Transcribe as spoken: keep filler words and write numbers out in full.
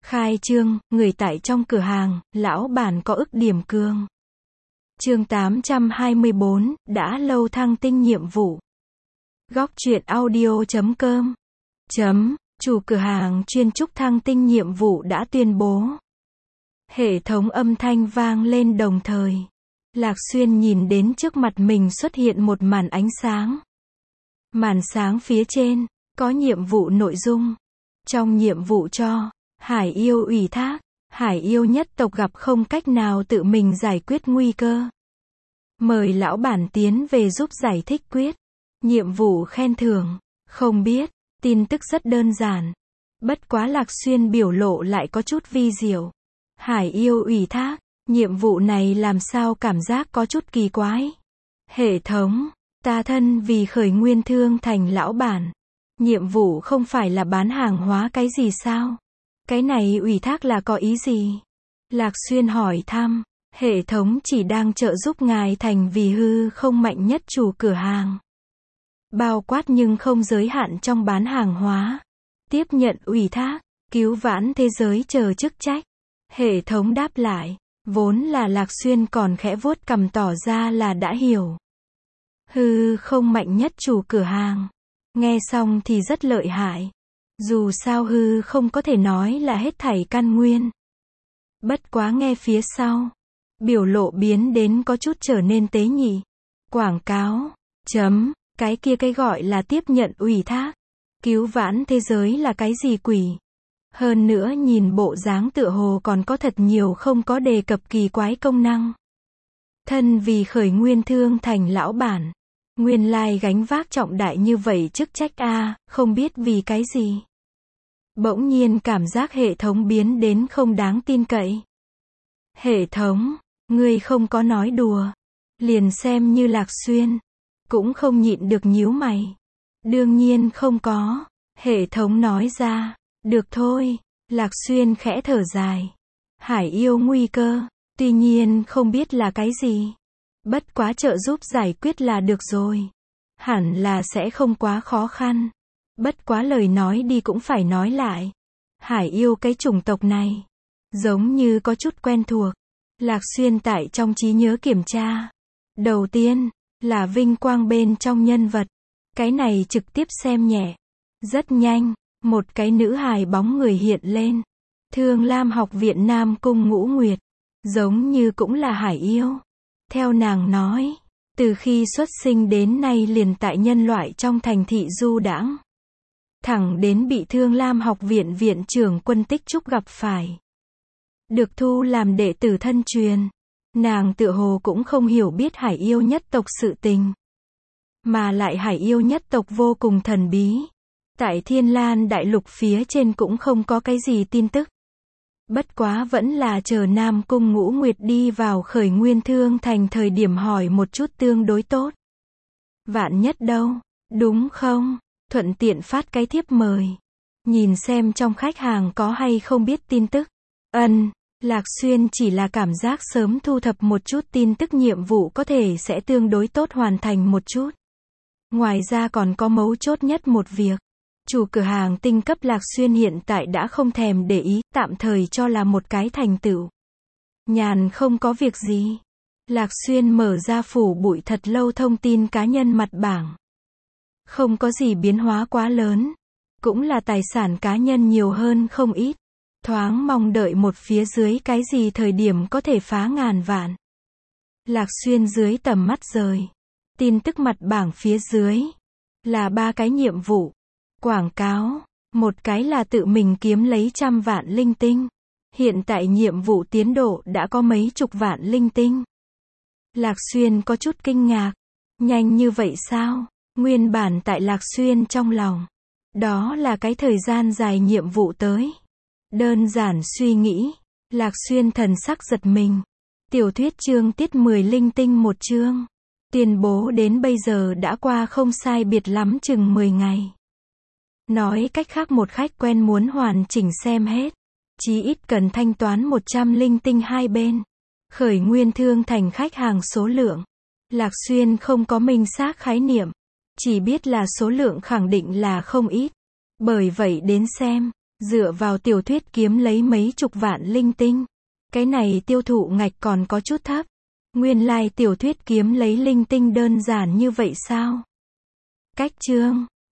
Khai trương, người tại trong cửa hàng, lão bản có ức điểm cường. Chương tám trăm hai mươi bốn, đã lâu thăng tinh nhiệm vụ. Góc truyện audio chấm com. Chấm, chủ cửa hàng chuyên trúc thăng tinh nhiệm vụ đã tuyên bố. Hệ thống âm thanh vang lên đồng thời. Lạc Xuyên nhìn đến trước mặt mình xuất hiện một màn ánh sáng. Màn sáng phía trên, có nhiệm vụ nội dung. Trong nhiệm vụ cho, Hải yêu ủy thác, Hải yêu nhất tộc gặp không cách nào tự mình giải quyết nguy cơ. Mời lão bản tiến về giúp giải thích quyết. Nhiệm vụ khen thưởng, không biết, tin tức rất đơn giản. Bất quá Lạc Xuyên biểu lộ lại có chút vi diệu. Hải yêu ủy thác, nhiệm vụ này làm sao cảm giác có chút kỳ quái. Hệ thống, ta thân vì khởi nguyên thương thành lão bản. Nhiệm vụ không phải là bán hàng hóa cái gì sao? Cái này ủy thác là có ý gì? Lạc Xuyên hỏi thăm, hệ thống chỉ đang trợ giúp ngài thành vì hư không mạnh nhất chủ cửa hàng. Bao quát nhưng không giới hạn trong bán hàng hóa. Tiếp nhận ủy thác, cứu vãn thế giới chờ chức trách. Hệ thống đáp lại, vốn là Lạc Xuyên còn khẽ vuốt cằm tỏ ra là đã hiểu. Hư không mạnh nhất chủ cửa hàng. Nghe xong thì rất lợi hại. Dù sao hư không có thể nói là hết thảy căn nguyên. Bất quá nghe phía sau, biểu lộ biến đến có chút trở nên tế nhị. Quảng cáo, chấm, cái kia cái gọi là tiếp nhận ủy thác. Cứu vãn thế giới là cái gì quỷ? Hơn nữa nhìn bộ dáng tựa hồ còn có thật nhiều không có đề cập kỳ quái công năng. Thân vì khởi nguyên thương thành lão bản. Nguyên lai gánh vác trọng đại như vậy chức trách a, không biết vì cái gì. Bỗng nhiên cảm giác hệ thống biến đến không đáng tin cậy. Hệ thống, ngươi không có nói đùa. Liền xem như Lạc Xuyên, cũng không nhịn được nhíu mày. Đương nhiên không có. Hệ thống nói ra, được thôi. Lạc Xuyên khẽ thở dài. Hải yêu nguy cơ, tuy nhiên không biết là cái gì. Bất quá trợ giúp giải quyết là được rồi. Hẳn là sẽ không quá khó khăn. Bất quá lời nói đi cũng phải nói lại. Hải yêu cái chủng tộc này. Giống như có chút quen thuộc. Lạc Xuyên tại trong trí nhớ kiểm tra. Đầu tiên, là vinh quang bên trong nhân vật. Cái này trực tiếp xem nhẹ. Rất nhanh, một cái nữ hài bóng người hiện lên. Thương Lam học viện Nam Cung Ngũ Nguyệt. Giống như cũng là hải yêu. Theo nàng nói, từ khi xuất sinh đến nay liền tại nhân loại trong thành thị du đãng. Thẳng đến bị Thương Lam học viện viện trưởng Quân Tích Trúc gặp phải. Được thu làm đệ tử thân truyền. Nàng tựa hồ cũng không hiểu biết hải yêu nhất tộc sự tình. Mà lại hải yêu nhất tộc vô cùng thần bí. Tại Thiên Lan đại lục phía trên cũng không có cái gì tin tức. Bất quá vẫn là chờ Nam Cung Ngũ Nguyệt đi vào khởi nguyên thương thành thời điểm hỏi một chút tương đối tốt. Vạn nhất đâu, đúng không? Thuận tiện phát cái thiếp mời. Nhìn xem trong khách hàng có hay không biết tin tức. Ân, Lạc Xuyên chỉ là cảm giác sớm thu thập một chút tin tức nhiệm vụ có thể sẽ tương đối tốt hoàn thành một chút. Ngoài ra còn có mấu chốt nhất một việc. Chủ cửa hàng tinh cấp Lạc Xuyên hiện tại đã không thèm để ý, tạm thời cho là một cái thành tựu. Nhàn không có việc gì. Lạc Xuyên mở ra phủ bụi thật lâu thông tin cá nhân mặt bảng. Không có gì biến hóa quá lớn. Cũng là tài sản cá nhân nhiều hơn không ít. Thoáng mong đợi một phía dưới cái gì thời điểm có thể phá ngàn vạn. Lạc Xuyên dưới tầm mắt rời. Tin tức mặt bảng phía dưới. Là ba cái nhiệm vụ. Quảng cáo, một cái là tự mình kiếm lấy trăm vạn linh tinh. Hiện tại nhiệm vụ tiến độ đã có mấy chục vạn linh tinh. Lạc Xuyên có chút kinh ngạc. Nhanh như vậy sao? Nguyên bản tại Lạc Xuyên trong lòng. Đó là cái thời gian dài nhiệm vụ tới. Đơn giản suy nghĩ. Lạc Xuyên thần sắc giật mình. Tiểu thuyết chương tiết mười linh tinh một chương. Tuyên bố đến bây giờ đã qua không sai biệt lắm chừng mười ngày. Nói cách khác một khách quen muốn hoàn chỉnh xem hết. Chí ít cần thanh toán một trăm linh tinh hai bên. Khởi nguyên thương thành khách hàng số lượng. Lạc Xuyên không có minh xác khái niệm. Chỉ biết là số lượng khẳng định là không ít. Bởi vậy đến xem, Dựa vào tiểu thuyết kiếm lấy mấy chục vạn linh tinh. Cái này tiêu thụ ngạch còn có chút thấp. Nguyên lai like tiểu thuyết kiếm lấy linh tinh đơn giản như vậy sao? Cách chương